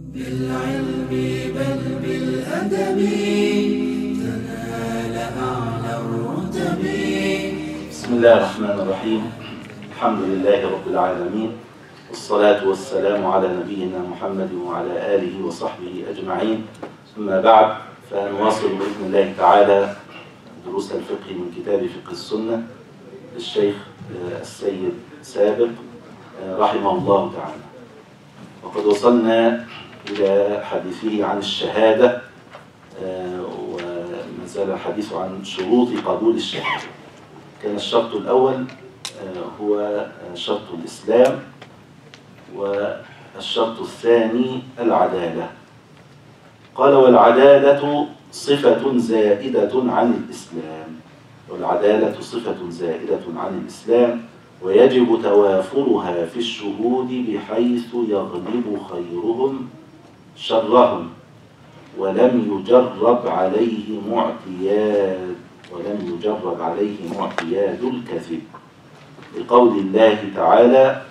بالعلم بل بالأدب تنال أعلى الرتب. بسم الله الرحمن الرحيم. الحمد لله رب العالمين، والصلاة والسلام على نبينا محمد وعلى آله وصحبه أجمعين. أما بعد، فنواصل بإذن الله تعالى دروس الفقه من كتاب فقه السنة للشيخ السيد سابق رحمه الله تعالى. وقد وصلنا إلى حديثه عن الشهادة، وما زال الحديث عن شروط قبول الشهادة. كان الشرط الأول هو شرط الإسلام، والشرط الثاني العدالة. قال: والعدالة صفة زائدة عن الإسلام. والعدالة صفة زائدة عن الإسلام، ويجب توافرها في الشهود بحيث يغلب خيرهم شرهم، ولم يجرب عليه معتياد الكذب، لقول الله تعالى: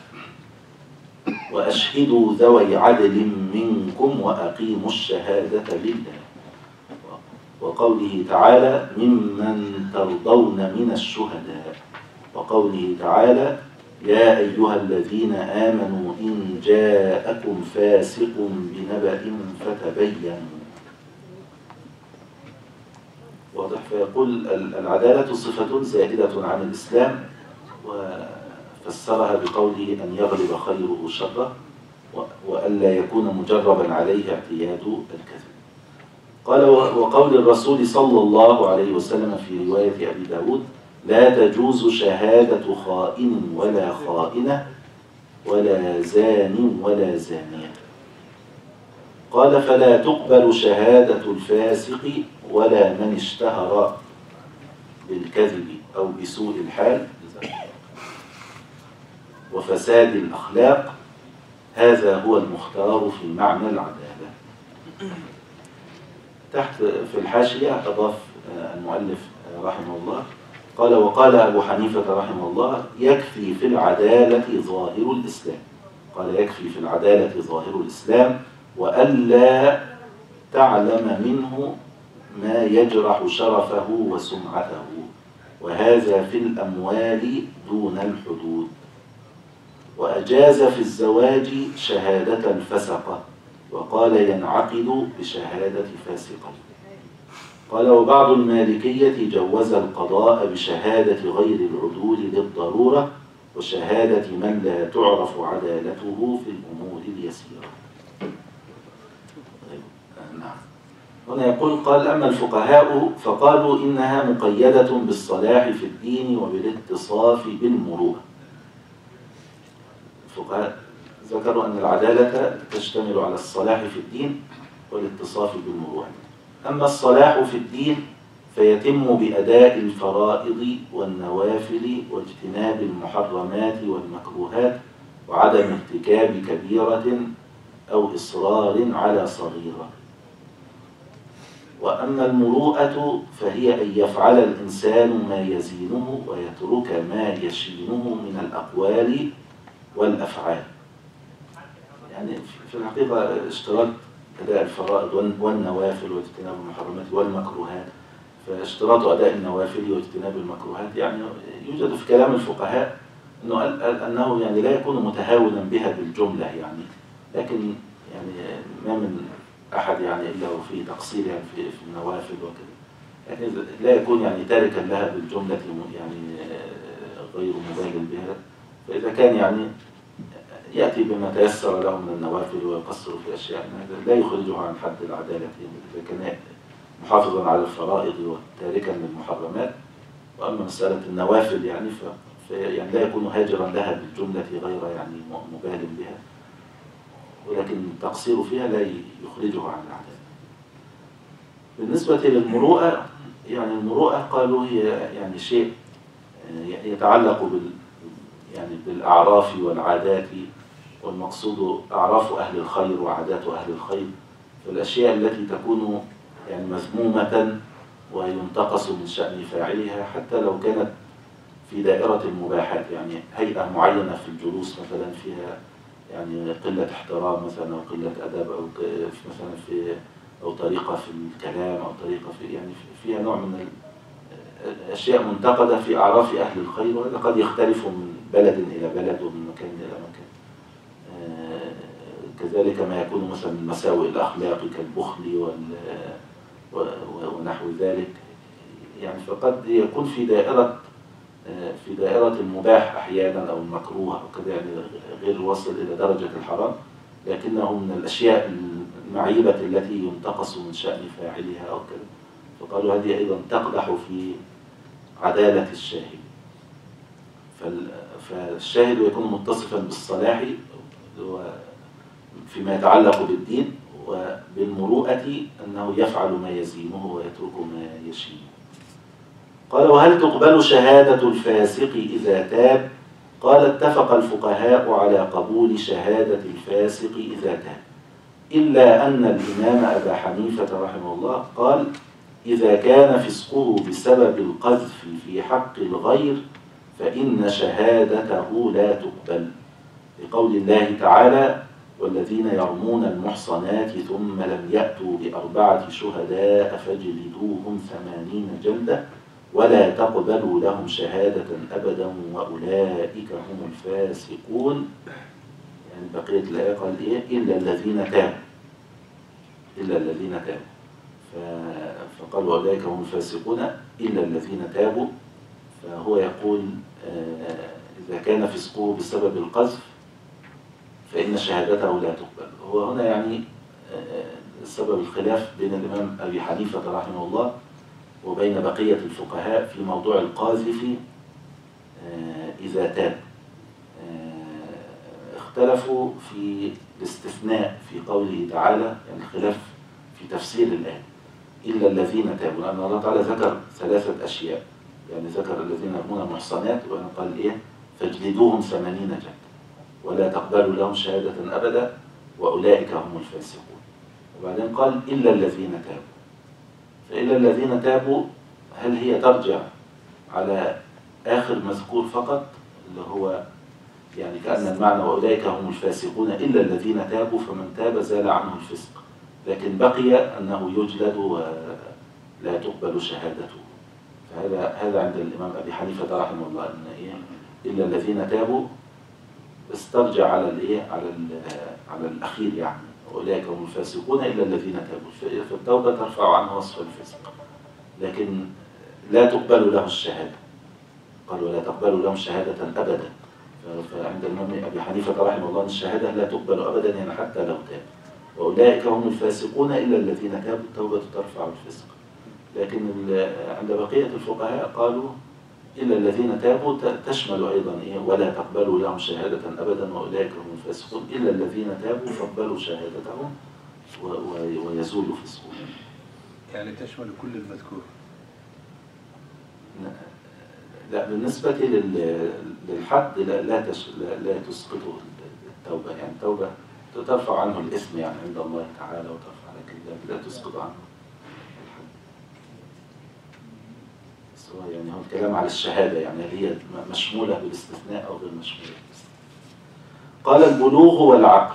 وأشهدوا ذوي عدل منكم وأقيموا الشهادة لله. وقوله تعالى: ممن ترضون من الشهداء. وقوله تعالى: يا أيها الذين آمنوا إن جاءكم فاسق بنبأ فتبينوا. واضح؟ فيقول العدالة صفة زائدة عن الإسلام، وفسرها بقوله أن يغلب خيره شره، وألا يكون مجربا عليه اعتياد الكذب. قال: وقول الرسول صلى الله عليه وسلم في رواية أبي داود: لا تجوز شهادة خائن ولا خائنة ولا زان ولا زانية. قال: فلا تقبل شهادة الفاسق ولا من اشتهر بالكذب أو بسوء الحال وفساد الأخلاق. هذا هو المختار في معنى العدالة. تحت في الحاشية أضاف المؤلف رحمه الله قال: وقال أبو حنيفة رحمه الله: يكفي في العدالة ظاهر الإسلام. قال: يكفي في العدالة ظاهر الإسلام، وألا تعلم منه ما يجرح شرفه وسمعته، وهذا في الأموال دون الحدود. وأجاز في الزواج شهادة الفسقة، وقال: ينعقد بشهادة فاسقة. قال: وبعض المالكية جوز القضاء بشهادة غير العدول للضرورة، وشهادة من لا تعرف عدالته في الأمور اليسيرة. نعم. هنا يقول: قال: أما الفقهاء فقالوا إنها مقيدة بالصلاح في الدين وبالاتصاف بالمروءة. الفقهاء ذكروا أن العدالة تشتمل على الصلاح في الدين والاتصاف بالمروءة. أما الصلاح في الدين فيتم بأداء الفرائض والنوافل واجتناب المحرمات والمكروهات وعدم ارتكاب كبيرة أو إصرار على صغيرة. وأما المروءة فهي أن يفعل الإنسان ما يزينه ويترك ما يشينه من الأقوال والأفعال. يعني في الحقيقة اشتراط أداء الفرائض والنوافل واجتناب المحرمات والمكروهات، فاشتراط أداء النوافل واجتناب المكروهات يعني يوجد في كلام الفقهاء أنه يعني لا يكون متهاونا بها بالجملة يعني، لكن يعني ما من أحد يعني إلا وفي تقصيرها في النوافل وكذا، لكن لا يكون يعني تاركا لها بالجملة يعني غير مبالغ بها. فإذا كان يعني يأتي بما تيسر له من النوافل ويقصر في أشياء لا يخرجه عن حد العدالة، إذا كان محافظا على الفرائض وتاركا للمحرمات. وأما مسألة النوافل يعني يعني لا يكون هاجرا لها بالجملة غير يعني مبالغ بها، ولكن التقصير فيها لا يخرجه عن العدالة. بالنسبة للمروءة، يعني المروءة قالوا هي يعني شيء يتعلق يعني بالأعراف والعادات، والمقصود أعراف أهل الخير وعادات أهل الخير، فالأشياء التي تكون يعني مذمومة وينتقص من شأن فاعلها حتى لو كانت في دائرة المباحات، يعني هيئة معينة في الجلوس مثلا فيها يعني قلة احترام مثلا أو قلة أدب أو مثلا أو طريقة في الكلام أو طريقة في يعني فيها نوع من أشياء منتقدة في أعراف أهل الخير، وهذا قد يختلف من بلد إلى بلد ومن مكان إلى مكان. كذلك ما يكون مثلا من مساوئ الأخلاق كالبخل ونحو ذلك، يعني فقد يكون في دائرة المباح أحيانا أو المكروه أو كذا، يعني غير واصل إلى درجة الحرام، لكنه من الأشياء المعيبة التي ينتقص من شأن فاعلها أو كذا، فقالوا هذه أيضا تقدح في عدالة الشاهد. فالشاهد يكون متصفا بالصلاح فيما يتعلق بالدين، وبالمروءة أنه يفعل ما يزينه ويترك ما يشينه. قال: وهل تقبل شهادة الفاسق إذا تاب؟ قال: اتفق الفقهاء على قبول شهادة الفاسق إذا تاب، إلا أن الإمام أبا حنيفة رحمه الله قال: إذا كان فسقه بسبب القذف في حق الغير فإن شهادته لا تقبل، لقول الله تعالى: والذين يرمون المحصنات ثم لم يأتوا ب4 شهداء فاجلدوهم 80 جلدة ولا تقبلوا لهم شهادة أبدا وأولئك هم الفاسقون. يعني بقية الآية قال إيه؟ إلا الذين تابوا، إلا الذين تابوا، فقال أولئك هم الفاسقون إلا الذين تابوا. فهو يقول إذا كان فسقه بسبب القذف فإن شهادته لا تقبل. هو هنا يعني سبب الخلاف بين الإمام أبي حنيفة رحمه الله وبين بقية الفقهاء في موضوع القاذف إذا تاب. اختلفوا في الاستثناء في قوله تعالى، يعني الخلاف في تفسير الآية إلا الذين تابوا، لأن الله تعالى ذكر 3 أشياء، يعني ذكر الذين يرمون المحصنات وأنا قال إيه؟ فاجلدوهم 80 جلدة ولا تقبلوا لهم شهادة أبدا وأولئك هم الفاسقون. وبعدين قال إلا الذين تابوا. فإلا الذين تابوا هل هي ترجع على آخر مذكور فقط اللي هو يعني كأن المعنى وأولئك هم الفاسقون إلا الذين تابوا، فمن تاب زال عنه الفسق، لكن بقي أنه يجلد ولا تقبل شهادته. فهذا عند الإمام أبي حنيفة رحمه الله أن إيه؟ إلا الذين تابوا استرجع على الإيه؟ على الأخير، يعني أولئك هم الفاسقون إلا الذين تابوا. فالتوبة ترفع عنه وصف الفسق، لكن لا تقبل له الشهادة. قال ولا تقبل لهم شهادة أبدا. فعند الإمام أبي حنيفة رحمه الله الشهادة لا تقبل أبدا، يعني حتى لو تاب. وأولئك هم الفاسقون إلا الذين تابوا، التوبة ترفع الفسق. لكن عند بقية الفقهاء قالوا إلا الذين تابوا تشمل أيضا إيه؟ ولا تقبلوا لهم شهادة أبدا وأولئك هم الفاسقون إلا الذين تابوا فاقبلوا شهادتهم ويزول فسقهم. يعني تشمل كل المذكور؟ لا، بالنسبة للحد لا تسقطه التوبة، يعني التوبة ترفع عنه الإثم يعني عند الله تعالى وترفع، لكن لا تسقط عنه الحد. سواء يعني هو الكلام على الشهادة، يعني هي مشمولة بالاستثناء أو غير مشمولة بالاستثناء. قال البلوغ والعقل،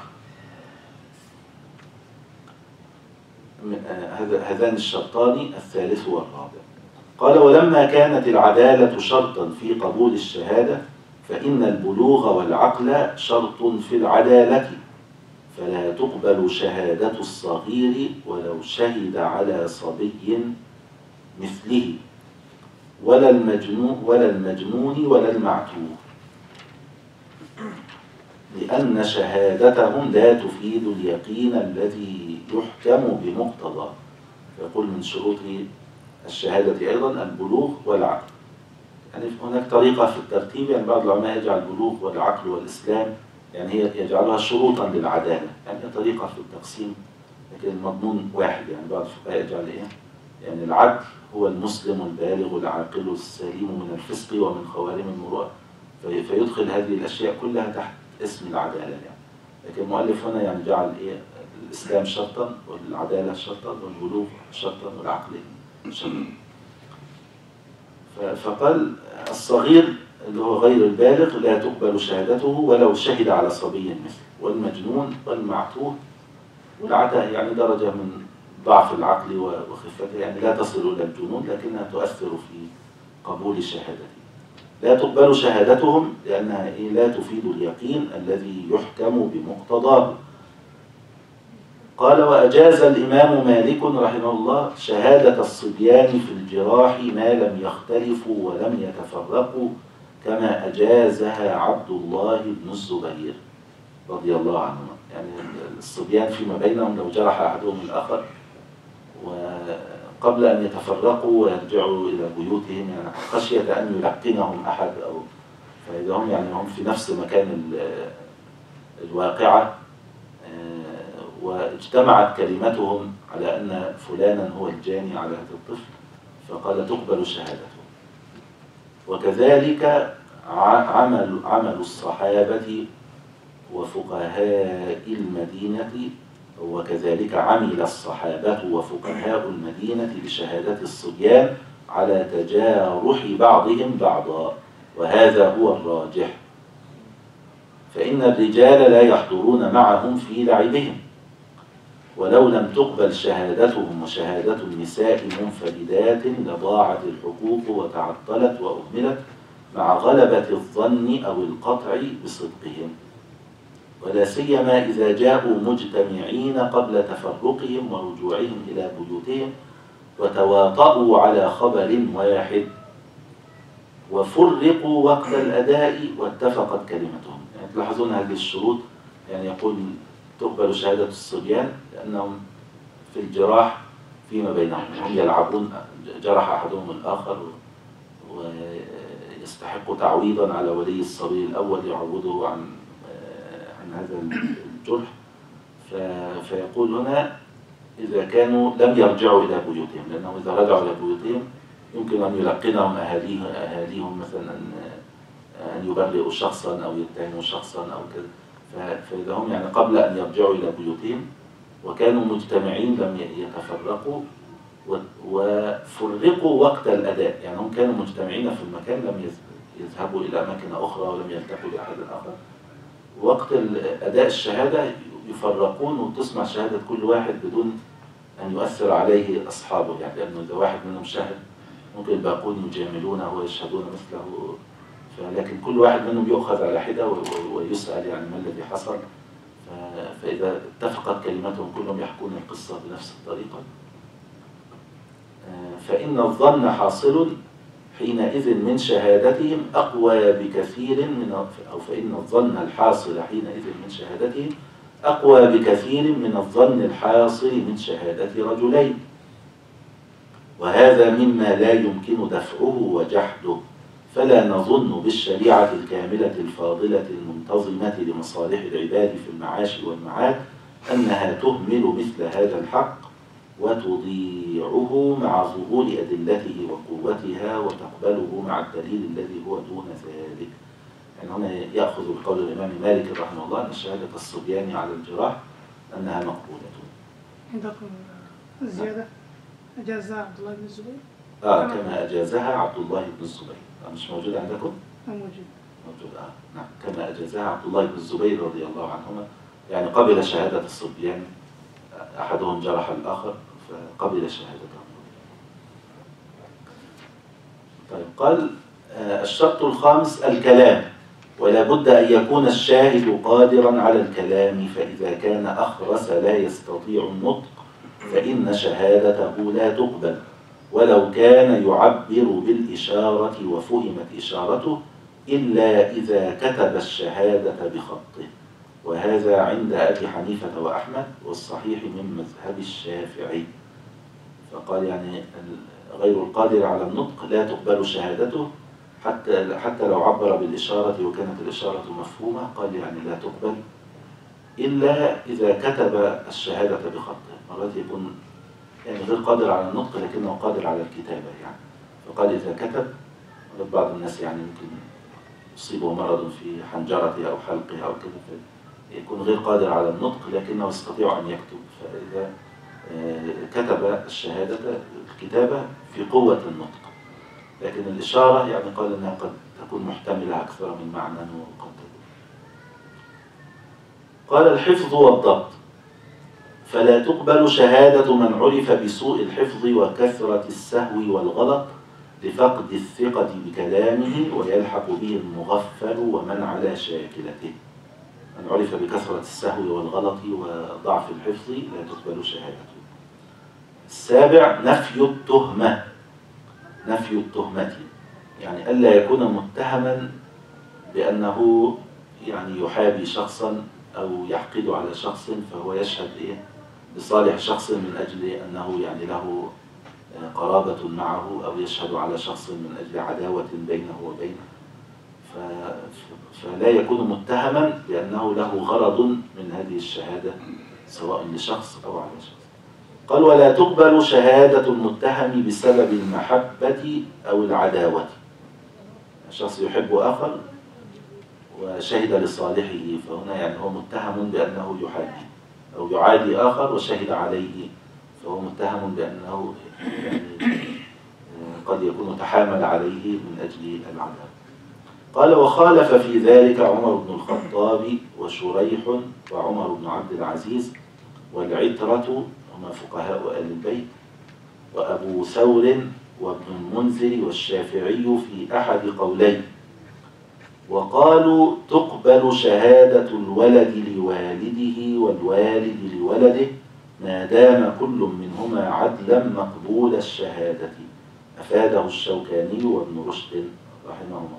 هذان الشرطان الثالث والرابع. قال ولما كانت العدالة شرطا في قبول الشهادة فإن البلوغ والعقل شرط في العدالة، فلا تقبل شهادة الصغير ولو شهد على صبي مثله ولا المجنون ولا المعتوه، لأن شهادتهم لا تفيد اليقين الذي يحكم بمقتضاه. يقول من شروط الشهادة أيضا البلوغ والعقل. يعني هناك طريقة في الترتيب، يعني بعض العلماء يجعل البلوغ والعقل والإسلام يعني هي يجعلها شروطا للعدالة، يعني طريقة في التقسيم لكن المضمون واحد. يعني بعض الفقهاء يجعل إيه؟ يعني العدل هو المسلم البالغ العاقل السليم من الفسق ومن خوارم المروءة، فيدخل هذه الأشياء كلها تحت اسم العدالة يعني. لكن المؤلف هنا يعني جعل إيه؟ الإسلام شرطا والعدالة شرطا والبلوغ شرطا والعقل شرطا. فقال الصغير اللي هو غير البالغ لا تقبل شهادته ولو شهد على صبي مثله، والمجنون والمعتوه والعتاه يعني درجة من ضعف العقل وخفته، يعني لا تصل إلى الجنون لكنها تؤثر في قبول شهادته. لا تقبل شهادتهم لأنها لا تفيد اليقين الذي يحكم بمقتضاه. قال وأجاز الإمام مالك رحمه الله شهادة الصبيان في الجراح ما لم يختلفوا ولم يتفرقوا، كما أجازها عبد الله بن الزبير رضي الله عنهما. يعني الصبيان فيما بينهم لو جرح أحدهم الآخر وقبل أن يتفرقوا ويرجعوا إلى بيوتهم، يعني خشية أن يلقنهم أحد، أو فإذا هم يعني هم في نفس مكان الواقعة واجتمعت كلمتهم على أن فلانا هو الجاني على هذا الطفل، فقال تقبل شهادته. وكذلك عمل الصحابة وفقهاء المدينة، وكذلك عمل الصحابة وفقهاء المدينة بشهادة الصبيان على تجارح بعضهم بعضا، وهذا هو الراجح، فإن الرجال لا يحضرون معهم في لعبهم، ولو لم تقبل شهادتهم وشهادة النساء منفردات لضاعت الحقوق وتعطلت وأهملت مع غلبة الظن أو القطع بصدقهم، ولا سيما إذا جاءوا مجتمعين قبل تفرقهم ورجوعهم إلى بيوتهم وتواطؤوا على خبر واحد وفرقوا وقت الأداء واتفقت كلمتهم. يعني تلاحظون هذه الشروط، يعني يقول تقبل شهادة الصبيان لأنهم في الجراح فيما بينهم، هم يلعبون، جرح أحدهم الآخر ويستحق تعويضا على ولي الصبي الأول يعوضه عن هذا الجرح. فيقول هنا إذا كانوا لم يرجعوا إلى بيوتهم، لأنهم إذا رجعوا إلى بيوتهم يمكن أن يلقنهم أهاليهم مثلا أن يبرئوا شخصا أو يتهموا شخصا أو كذا، فإذا هم يعني قبل أن يرجعوا إلى بيوتهم وكانوا مجتمعين لم يتفرقوا وفرقوا وقت الأداء، يعني هم كانوا مجتمعين في المكان لم يذهبوا إلى أماكن أخرى ولم يلتقوا بأحد آخر، وقت أداء الشهادة يفرقون وتسمع شهادة كل واحد بدون أن يؤثر عليه أصحابه، يعني لأنه إذا واحد منهم شاهد ممكن الباقون يجاملونه ويشهدون مثله، لكن كل واحد منهم يؤخذ على حدة ويسأل يعني ما الذي حصل، فإذا اتفقت كلمتهم كلهم يحكون القصة بنفس الطريقة. فإن الظن حاصل حينئذ من شهادتهم أقوى بكثير من، أو فإن الظن الحاصل حينئذ من شهادتهم أقوى بكثير من الظن الحاصل من شهادة رجلين، وهذا مما لا يمكن دفعه وجحده، فلا نظن بالشريعة الكاملة الفاضلة المنتظمة لمصالح العباد في المعاش والمعاد أنها تهمل مثل هذا الحق وتضيعه مع ظهور أدلته وقوتها وتقبله مع الدليل الذي هو دون ذلك. يعني هنا يأخذ بقول الإمام مالك رحمه الله أن شهادة الصبيان على الجراح أنها مقبولة. عندكم الزيادة أجازها عبد الله بن الزبير؟ كما أجازها عبد الله بن الزبير. مش موجود عندكم؟ موجود. موجود نعم، كما أجازها عبد الله بن الزبير رضي الله عنهما، يعني قبل شهادة الصبيان، أحدهم جرح الآخر فقبل شهادته. طيب قال الشرط الخامس الكلام، ولا بد أن يكون الشاهد قادرا على الكلام، فإذا كان أخرس لا يستطيع النطق فإن شهادته لا تقبل، ولو كان يعبر بالإشارة وفهمت إشارته إلا إذا كتب الشهادة بخطه، وهذا عند أبي حنيفة وأحمد والصحيح من مذهب الشافعي. فقال يعني غير القادر على النطق لا تقبل شهادته حتى لو عبر بالإشارة وكانت الإشارة مفهومة، قال يعني لا تقبل إلا إذا كتب الشهادة بخطه. مرات يكون يعني غير قادر على النطق لكنه قادر على الكتابة يعني، فقال إذا كتب. بعض الناس يعني ممكن يصيبه مرض في حنجرته أو حلقه أو كذا يكون غير قادر على النطق لكنه يستطيع أن يكتب، فإذا كتب الشهادة الكتابة في قوة النطق، لكن الإشارة يعني قال أنها قد تكون محتملة أكثر من معنى وقد تكون. قال الحفظ والضبط. فلا تقبل شهادة من عرف بسوء الحفظ وكثرة السهو والغلط لفقد الثقة بكلامه ويلحق به المغفل ومن على شاكلته. من عرف بكثرة السهو والغلط وضعف الحفظ لا تقبل شهادته. السابع نفي التهمة. نفي التهمة يعني ألا يكون متهما بأنه يعني يحابي شخصا أو يحقد على شخص فهو يشهد لصالح شخص من أجل أنه يعني له قرابة معه، أو يشهد على شخص من أجل عداوة بينه وبينه، فلا يكون متهما بأنه له غرض من هذه الشهادة سواء لشخص أو على شخص. قال ولا تقبل شهادة المتهم بسبب المحبة أو العداوة. الشخص يحب آخر وشهد لصالحه، فهنا يعني هو متهم بأنه يحابي، أو يعادي آخر وشهد عليه فهو متهم بأنه يعني قد يكون تحامل عليه من أجل العداوة. قال وخالف في ذلك عمر بن الخطاب وشريح وعمر بن عبد العزيز والعترة هما فقهاء آل البيت وأبو ثور وابن المنذر والشافعي في أحد قولين، وقالوا تقبل شهادة الولد لوالده والوالد لولده ما دام كل منهما عدلا مقبول الشهادة. أفاده الشوكاني وابن رشد رحمه الله.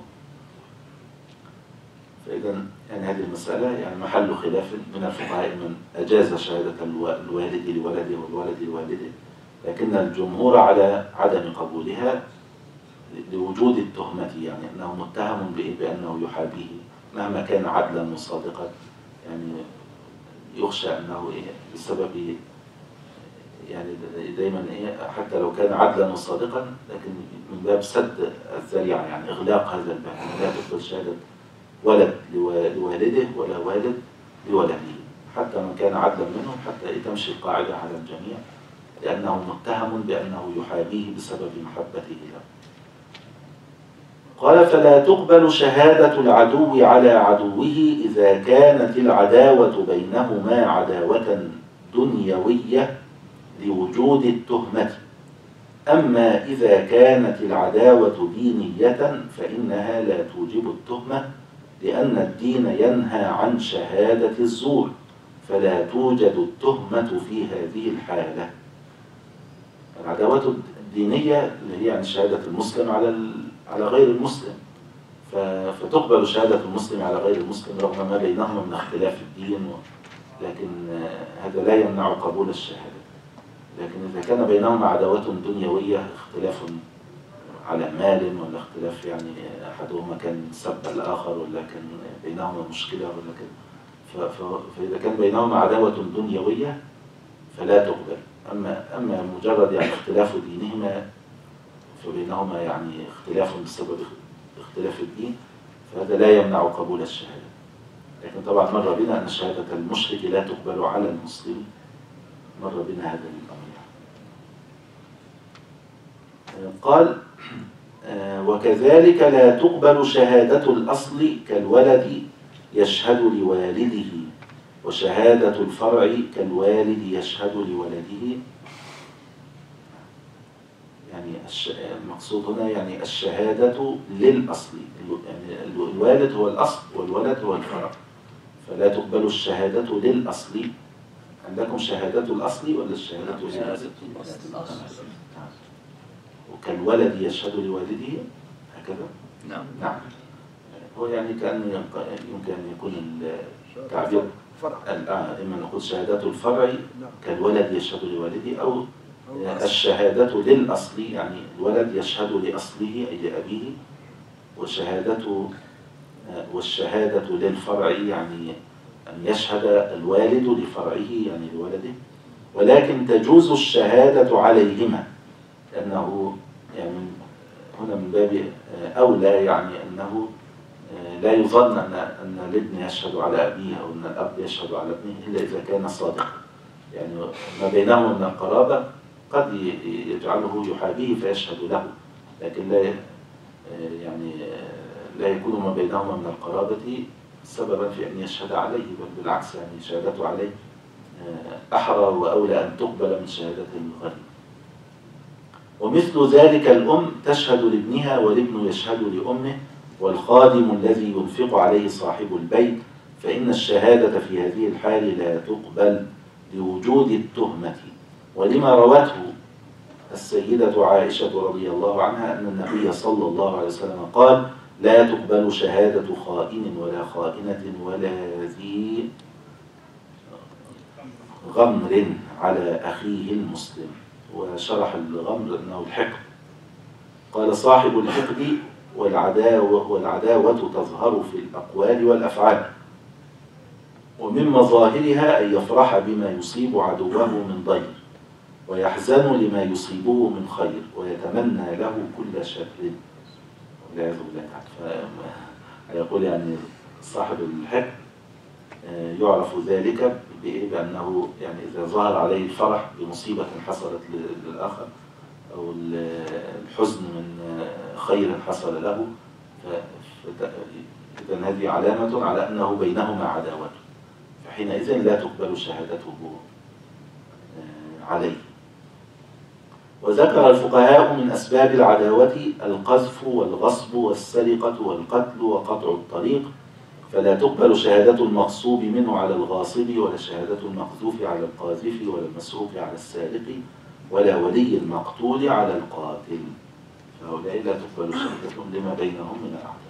فإذا يعني هذه المسألة يعني محل خلاف من الفقهاء من أجاز شهادة الوالد لولده والولد لوالده، لكن الجمهور على عدم قبولها لوجود التهمة، يعني أنه متهم بأنه يحابيه مهما كان عدلا وصادقا، يعني يخشى أنه بسبب يعني دايما حتى لو كان عدلا وصادقا لكن من باب سد الذريعة، يعني إغلاق هذا الباب، لا تقبل شهادة ولد لوالده ولا والد لولده حتى من كان عدلا منهم، حتى تمشي القاعدة على الجميع، لأنه متهم بأنه يحابيه بسبب محبته له. قال فلا تقبل شهادة العدو على عدوه إذا كانت العداوة بينهما عداوة دنيوية لوجود التهمة، أما إذا كانت العداوة دينية فإنها لا توجب التهمة، لأن الدين ينهى عن شهادة الزور، فلا توجد التهمة في هذه الحالة. العداوة الدينية اللي هي يعني شهادة المسلم على غير المسلم، فتقبل شهادة المسلم على غير المسلم رغم ما بينهما من اختلاف الدين، لكن هذا لا يمنع قبول الشهادة. لكن إذا كان بينهما عداوة دنيوية، اختلاف على مال ولا اختلاف يعني أحدهما كان سب الآخر ولا كان بينهما مشكلة ولا كده، فإذا كان بينهما عداوة دنيوية فلا تقبل. أما مجرد يعني اختلاف دينهما فبينهما يعني اختلاف بسبب اختلاف الدين، فهذا لا يمنع قبول الشهادة. لكن طبعا مر بنا أن شهادة المشرك لا تقبل على المسلم، مر بنا هذا الأمر. قال وكذلك لا تقبل شهادة الأصل كالولد يشهد لوالده، وشهادة الفرع كالوالد يشهد لولده. يعني المقصود هنا يعني الشهادة للأصل، يعني الوالد هو الأصل والولد هو الفرع، فلا تقبل الشهادة للأصل. عندكم شهادة الأصل ولا الشهادة للأصل؟ وكالولد يشهد لوالده هكذا؟ نعم. هو يعني كأن يمكن أن يكون التعبير إما نقول شهادة الفرع كالولد يشهد لوالده، أو الشهادة للأصل يعني الولد يشهد لأصله أي لأبيه، والشهادة للفرع يعني أن يشهد الوالد لفرعه يعني لولده. ولكن تجوز الشهادة عليهما، لأنه يعني هنا من باب أولى، يعني أنه لا يظن أن الابن يشهد على أبيه أو أن الأب يشهد على ابنه إلا إذا كان صادقا، يعني ما بينهما من القرابة قد يجعله يحابيه فيشهد له، لكن يعني لا يكون ما بينهما من القرابة سببا في أن يشهد عليه، بل بالعكس يعني شهادته عليه أحرى وأولى أن تقبل من شهادة الغريب. ومثل ذلك الأم تشهد لابنها والابن يشهد لأمه والخادم الذي ينفق عليه صاحب البيت، فإن الشهادة في هذه الحال لا تقبل لوجود التهمة، ولما روته السيدة عائشة رضي الله عنها أن النبي صلى الله عليه وسلم قال: لا تقبل شهادة خائن ولا خائنة ولا ذي غمر على أخيه المسلم. وشرح الغمر أنه الحقد. قال: صاحب الحقد والعداوة تظهر في الأقوال والأفعال، ومن مظاهرها أن يفرح بما يصيب عدوه من ضير، ويحزن لما يصيبه من خير، ويتمنى له كل شر والعياذ بالله تعالى. فيقول يعني صاحب الحقد يعرف ذلك بأنه يعني إذا ظهر عليه الفرح بمصيبة حصلت للآخر أو الحزن من خير حصل له، إذن هذه علامة على أنه بينهما عداوة، فحينئذ لا تقبل شهادته عليه. وذكر الفقهاء من أسباب العداوة القذف والغصب والسرقة والقتل وقطع الطريق، فلا تقبل شهادة المغصوب منه على الغاصب، ولا شهادة المقذوف على القاذف، ولا المسروق على السارق، ولا ولي المقتول على القاتل، فهؤلاء لا تقبل شهادتهم لما بينهم من الأعداء.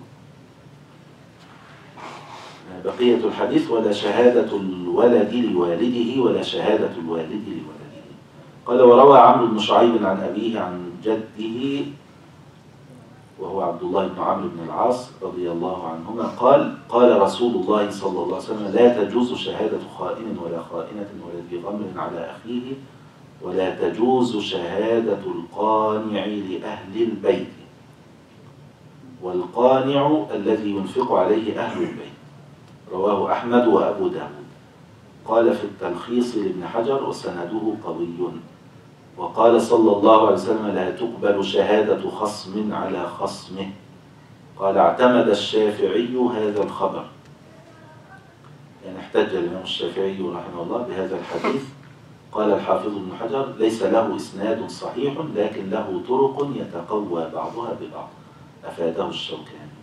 بقية الحديث: ولا شهادة الولد لوالده ولا شهادة الوالد لولده. قال: وروى عمرو بن شعيب عن أبيه عن جده وهو عبد الله بن عمرو بن العاص رضي الله عنهما قال: قال رسول الله صلى الله عليه وسلم: لا تجوز شهادة خائن ولا خائنة ولا ذي غمر على أخيه، ولا تجوز شهادة القانع لأهل البيت. والقانع الذي ينفق عليه أهل البيت. رواه أحمد وأبو داود. قال في التلخيص لابن حجر: وسنده قوي. وقال صلى الله عليه وسلم: لا تقبل شهادة خصم على خصمه. قال: اعتمد الشافعي هذا الخبر، يعني احتج الإمام الشافعي رحمه الله بهذا الحديث. قال الحافظ ابن حجر: ليس له إسناد صحيح، لكن له طرق يتقوى بعضها ببعض، أفاده الشوكاني.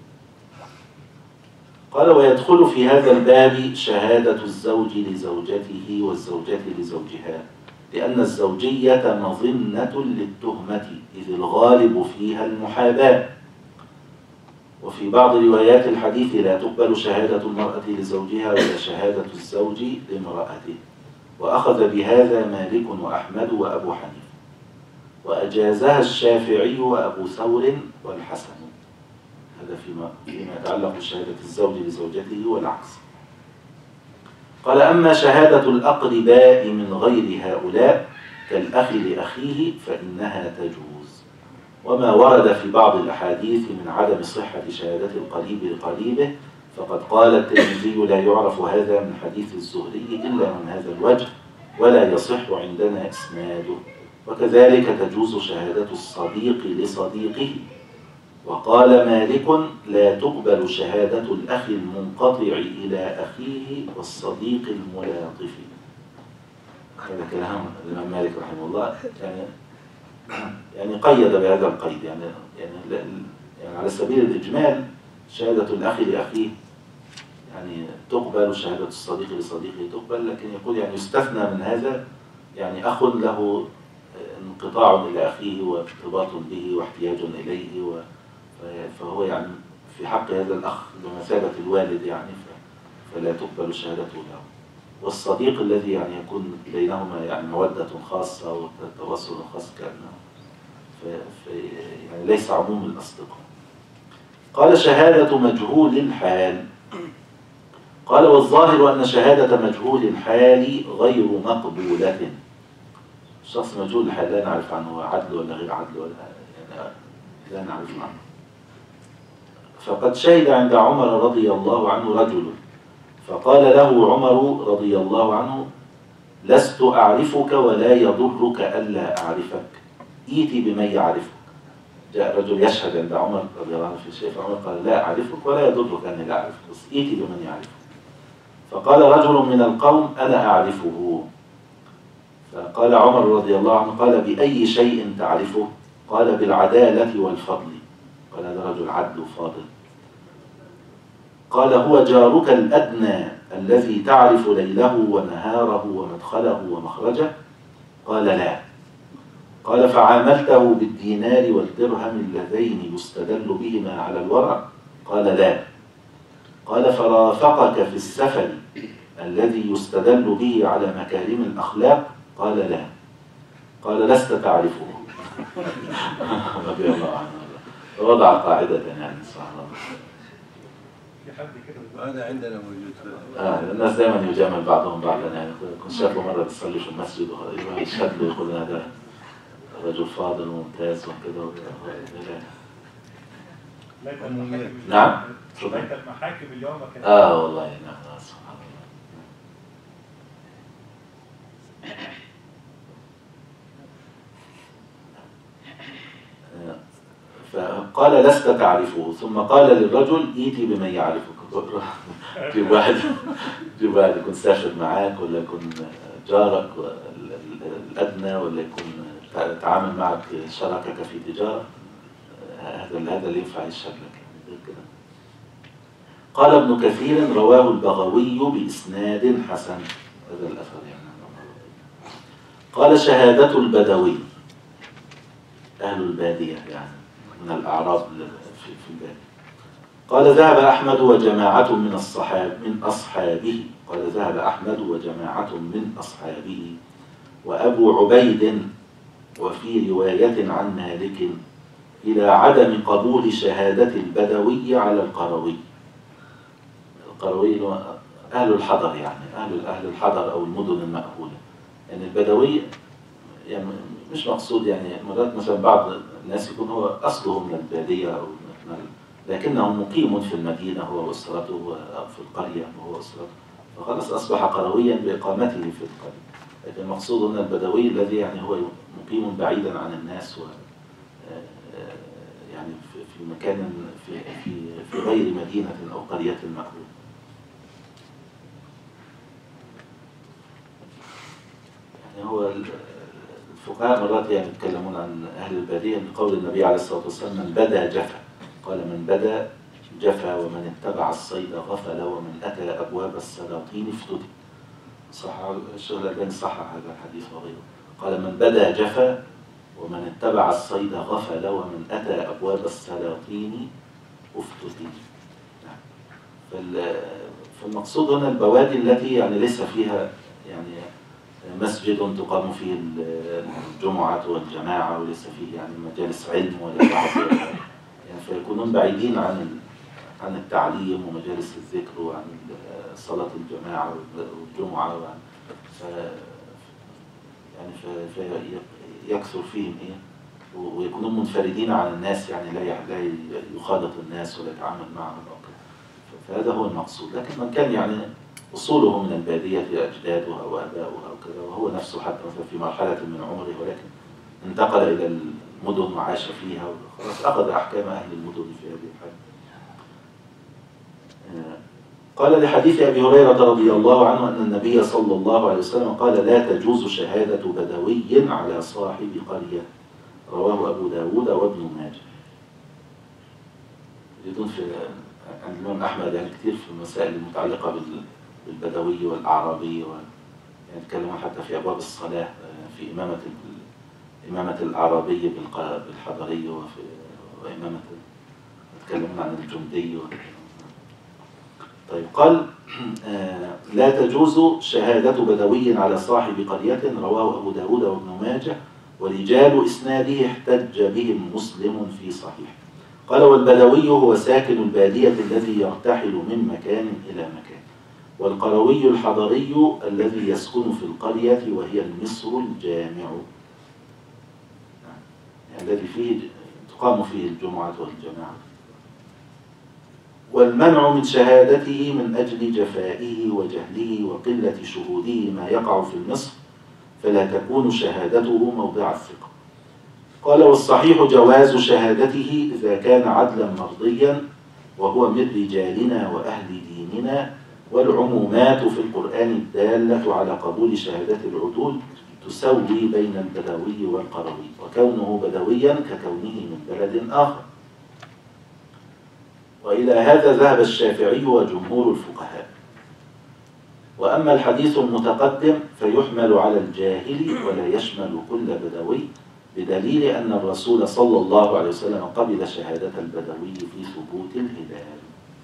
قال: ويدخل في هذا الباب شهادة الزوج لزوجته والزوجة لزوجها، لأن الزوجية مظنة للتهمة، إذ الغالب فيها المحاباة. وفي بعض روايات الحديث: لا تقبل شهادة المرأة لزوجها ولا شهادة الزوج لامرأته. وأخذ بهذا مالك وأحمد وأبو حنيفة، وأجازها الشافعي وأبو ثور والحسن. هذا فيما يتعلق بشهادة الزوج لزوجته والعكس. قال: أما شهادة الأقرباء من غير هؤلاء كالأخ لأخيه فإنها تجوز. وما ورد في بعض الأحاديث من عدم صحة شهادة القريب لقريبه، فقد قال الترمذي: لا يعرف هذا من حديث الزهري إلا من هذا الوجه، ولا يصح عندنا إسناده. وكذلك تجوز شهادة الصديق لصديقه. وقال مالك: لا تقبل شهادة الأخ المنقطع إلى أخيه والصديق الملاطف. هذا كلام الإمام مالك رحمه الله، يعني قيد بهذا القيد، يعني على سبيل الإجمال شهادة الأخ لأخيه يعني تقبل، شهادة الصديق لصديقه تقبل، لكن يقول يعني يستثنى من هذا يعني أخ له انقطاع إلى أخيه وارتباط به واحتياج إليه، فهو يعني في حق هذا الأخ بمثابة الوالد يعني، فلا تقبل شهادته له. والصديق الذي يعني يكون بينهما يعني مودة خاصة وتواصل خاص كأنه يعني ليس عموم الأصدقاء. قال: شهادة مجهول الحال. قال: والظاهر أن شهادة مجهول الحال غير مقبولة. الشخص مجهول الحال لا نعرف عنه عدل ولا غير عدل، ولا يعني لا نعرف عنه. فقد شهد عند عمر رضي الله عنه رجل، فقال له عمر رضي الله عنه: لست أعرفك ولا يضرك ألا أعرفك، ائت بمن يعرفك. جاء رجل يشهد عند عمر رضي الله عنه في شيء، فعمر قال لا أعرفك ولا يضرك أني لا أعرفك، بس ائتي بمن يعرفك. فقال رجل من القوم أنا أعرفه. فقال عمر رضي الله عنه قال بأي شيء تعرفه؟ قال بالعدالة والفضل. قال هذا رجل عدل وفاضل. قال هو جارك الأدنى الذي تعرف ليله ونهاره ومدخله ومخرجه؟ قال لا. قال فعاملته بالدينار والدرهم اللذين يستدل بهما على الورع؟ قال لا. قال فرافقك في السفر الذي يستدل به على مكارم الأخلاق؟ قال لا. قال لست تعرفه. رضي الله عنه وضع قاعدة يعني سبحان الله. هذا عندنا موجود. الناس دائما يجامل بعضهم بعضا، يعني كنت شافه مرة بيصلي في المسجد ويشهد له يقول هذا رجل فاضل وممتاز وكذا. نعم. ليت المحاكم اليوم كانت والله نعم سبحان الله. فقال لست تعرفه، ثم قال للرجل ائتي بمن يعرفك. جيب واحد يكون سافر معاك، ولا يكون جارك الأدنى، ولا يكون تعامل معك شركك في تجارة. هذا اللي ينفع يشهد لك كده. قال ابن كثير رواه البغوي بإسناد حسن. هذا الأثر يعني. قال شهادة البدوي، أهل البادية يعني من الأعراب في البادية. قال ذهب أحمد وجماعة من أصحابه. قال ذهب أحمد وجماعة من أصحابه وأبو عبيد وفي رواية عن مالك إلى عدم قبول شهادة البدوي على القروي. القروي أهل الحضر، يعني أهل الحضر أو المدن المأهولة. يعني البدوي يعني مش مقصود، يعني مرات مثلا بعض الناس يكون هو أصله من البادية أو لكنه مقيم في المدينة هو وأسرته، أو في القرية هو وأسرته، فخلاص أصبح قرويا بإقامته في القرية. لكن المقصود هنا البدوي الذي يعني هو مقيم بعيدا عن الناس، و يعني في مكان في غير مدينة أو قرية مأهولة. يعني هو الفقهاء مرات يعني يتكلمون عن أهل البادية لقول النبي عليه الصلاة والسلام من بدا جفا. قال من بدا جفا ومن اتبع الصيد غفل ومن أتى أبواب السلاطين افتدي. صح الشيخ الألباني صحح هذا الحديث وغيره. قال من بدا جفا ومن اتبع الصيد غفل ومن أتى أبواب السلاطين افتدي. فالمقصود هنا البوادي التي يعني ليس فيها يعني مسجد تقام فيه الجمعة والجماعة، وليس فيه يعني مجالس علم ولا بحث، يعني فيكونون بعيدين عن التعليم ومجالس الذكر وعن صلاة الجماعة والجمعة، يعني فيكثر فيهم ويكونون منفردين عن الناس، يعني لا يخالط الناس ولا يتعامل معهم أو كده. فهذا هو المقصود. لكن من كان يعني أصوله من البادية أجداده أو آباؤه أو كذا، وهو نفسه حتى مثلا في مرحلة من عمره ولكن انتقل إلى المدن وعاش فيها وخلاص أخذ أحكام أهل المدن في هذه الحالة. قال لحديث أبي هريرة رضي الله عنه أن النبي صلى الله عليه وسلم قال لا تجوز شهادة بدوي على صاحب قرية. رواه أبو داود وابن ماجه. يدون في عند الإمام أحمد يعني كثير في المسائل المتعلقة بالبدوي والأعرابي، يعني يتكلمون حتى في أبواب الصلاة في إمامة الأعرابي بالحضري، وإمامة يتكلمون عن الجندي. طيب قال لا تجوز شهادة بدوي على صاحب قرية. رواه أبو داود وابن ماجه ورجال إسناده احتج بهم مسلم في صحيح. قال والبدوي هو ساكن البادية الذي يرتحل من مكان إلى مكان، والقروي الحضري الذي يسكن في القرية وهي المصر الجامع، يعني الذي فيه تقام فيه الجمعة والجماعة. والمنع من شهادته من أجل جفائه وجهله وقلة شهوده ما يقع في المصر، فلا تكون شهادته موضع الثقة. قال والصحيح جواز شهادته إذا كان عدلا مرضيا وهو من رجالنا وأهل ديننا، والعمومات في القرآن الدالة على قبول شهادة العدول تسوي بين البدوي والقروي، وكونه بدويا ككونه من بلد آخر. وإلى هذا ذهب الشافعي وجمهور الفقهاء. وأما الحديث المتقدم فيحمل على الجاهل ولا يشمل كل بدوي، بدليل أن الرسول صلى الله عليه وسلم قبل شهادة البدوي في ثبوت الهلال.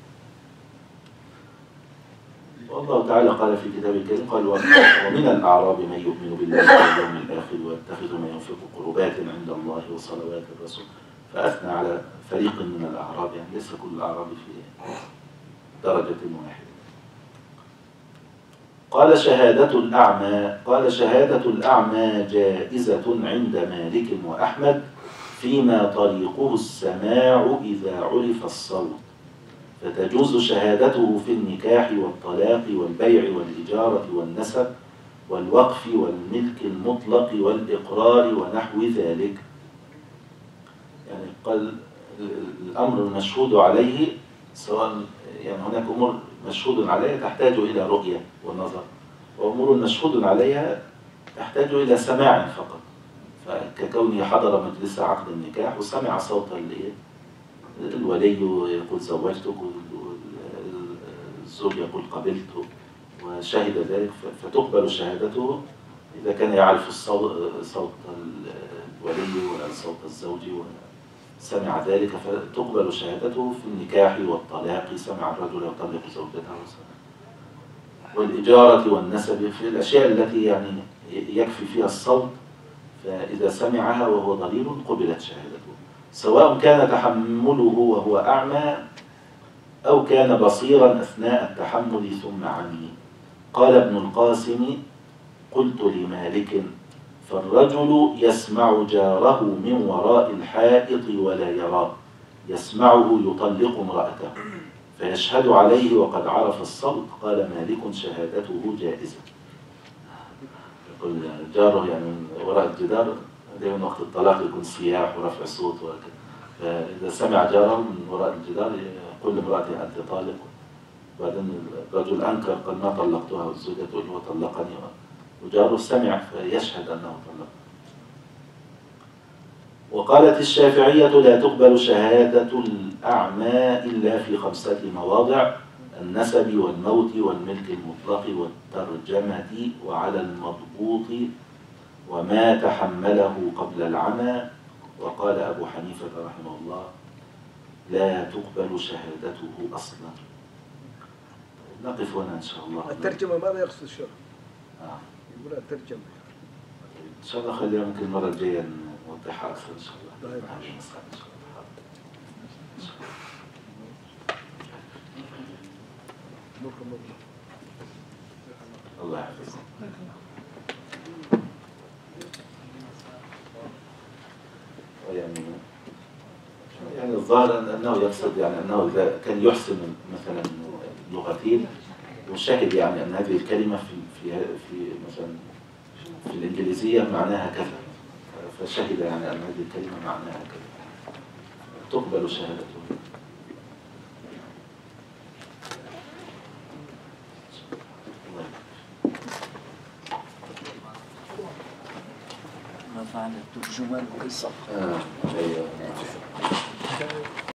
والله تعالى قال في كتابه الكريم قال ومن الأعراب من يؤمن بالله واليوم الآخر ويتخذ ما ينفق قربات عند الله وصلوات الرسول، فأثنى على فريق من الأعراب، يعني ليس كل الأعراب في درجة واحدة. قال شهادة الأعمى جائزة عند مالك وأحمد فيما طريقه السماع إذا عرف الصوت، فتجوز شهادته في النكاح والطلاق والبيع والإجارة والنسب والوقف والملك المطلق والإقرار ونحو ذلك. يعني قال الأمر المشهود عليه سواء يعني هناك أمور مشهود عليها تحتاج إلى رؤية ونظر، وأمور مشهود عليها تحتاج إلى سماع فقط، فككونه حضر مجلس عقد النكاح وسمع صوت الولي يقول زوجتك والزوج يقول قبلته وشهد ذلك، فتقبل شهادته إذا كان يعرف صوت الولي وصوت الزوج وسمع ذلك، فتقبل شهادته في النكاح والطلاق، سمع الرجل يطلق زوجته والإجارة والنسب، في الأشياء التي يعني يكفي فيها الصوت، فإذا سمعها وهو ضرير قبلت شهادته، سواء كان تحمله وهو أعمى أو كان بصيرا أثناء التحمل ثم عمي. قال ابن القاسم قلت لمالك فالرجل يسمع جاره من وراء الحائط ولا يراه، يسمعه يطلق امرأته فيشهد عليه وقد عرف الصوت. قال مالك شهادته جائزة. يقول جاره يعني من وراء الجدار، دائما وقت الطلاق يكون صياح ورفع صوت وكذا، فإذا سمع جاره من وراء الجدار يقول لامرأته أنت طالق، وبعدين الرجل أنكر قال ما طلقتها، والزوجة تقول هو طلقني، وجاره سمع فيشهد أنه طلق. وقالت الشافعية لا تقبل شهادة الأعمى إلا في 5 مواضع: النسب والموت والملك المطلق والترجمة وعلى المضبوط وما تحمله قبل العمى. وقال أبو حنيفة رحمه الله لا تقبل شهادته أصلا. نقف هنا إن شاء الله. الترجمة ماذا يقصد الشرع؟ يقول الترجمة إن شاء الله خلينا ممكن المرة الجاية نوضحها أكثر إن شاء الله. الله يحفظك. يعني الظاهر أنه يقصد يعني أنه إذا كان يحسن مثلا لغتين وشاهد يعني أن هذه الكلمة في مثلا في الإنجليزية معناها كذا، فشهد يعني أن هذه الكلمة معناها كذا، تقبل شهادته. ما فعل الترجمان القصة. أيوه.